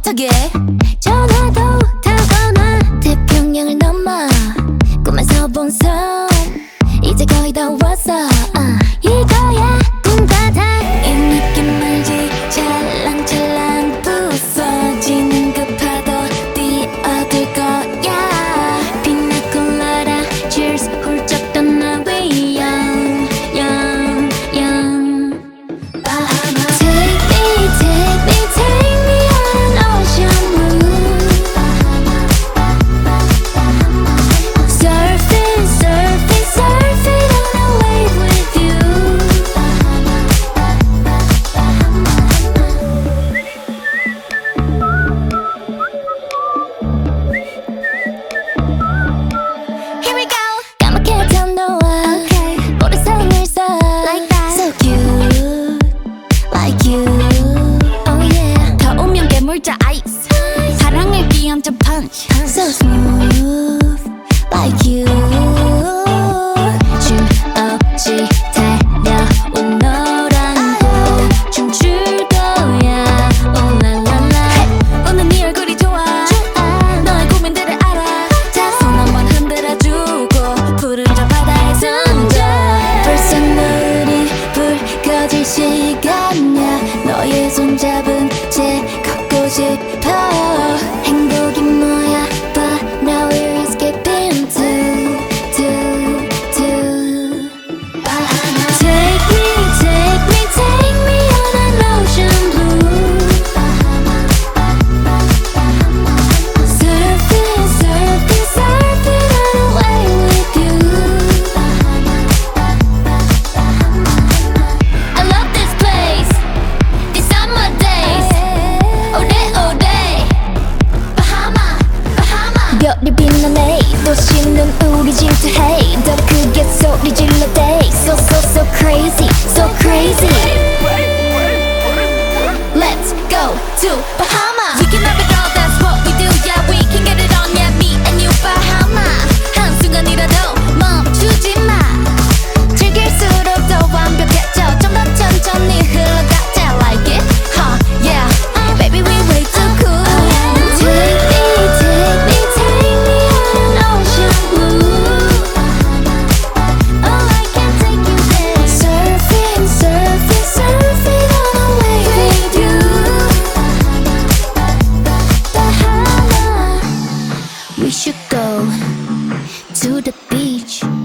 어떻게 전화도 타거나 태평양을 넘어 꿈에서 본 섬 이제 거의 다 왔어 이거야 꿈 같아 이 느낌 알지 찰랑찰랑 부서지는 그 파도 뛰어들 거야 피나콜라다 cheers 훌쩍 떠나 we young young young Bahamas Take me on an ocean blue Surfing, surfing, surfing on a wave with you Here we go 까맣게 탄 너와 모래성을 써 Like that So cute Like you Oh yeah 더우면 괴물자 ice 사랑을 끼얹어 punch So smooth Like you 춤 없이 달려온 너랑 또 춤출 거야 Oh la la la 오늘 네 얼굴이 좋아 너의 고민들을 알아 자 손 한번 흔들어주고 푸른 저 바다에 손자 벌써 눈이 불 꺼질 시간이야 너의 손잡은 채 걷고 싶어 행복이 뭐야 But now we're escaping to Bahamas Take me on an ocean blue Surfing, surfing, surfing on a wave with you I love this place These summer days All day Bahama 별이 빛나네 도시는 우리 질투해 더 크게 소리 질러 대 So crazy So crazy Let's go to Bahama We can have it all that's what we do Yeah we can get it on Yeah me and you Bahama 한순간이라도 멈추지 마 즐길수록 더 완벽해져 좀 더 천천히 흘러가자 Like it huh yeah Baby we way too cool Take me on an ocean blue Oh I can take you there Surfing, surfing, surfing on a wave with you Bahama We should go to the beach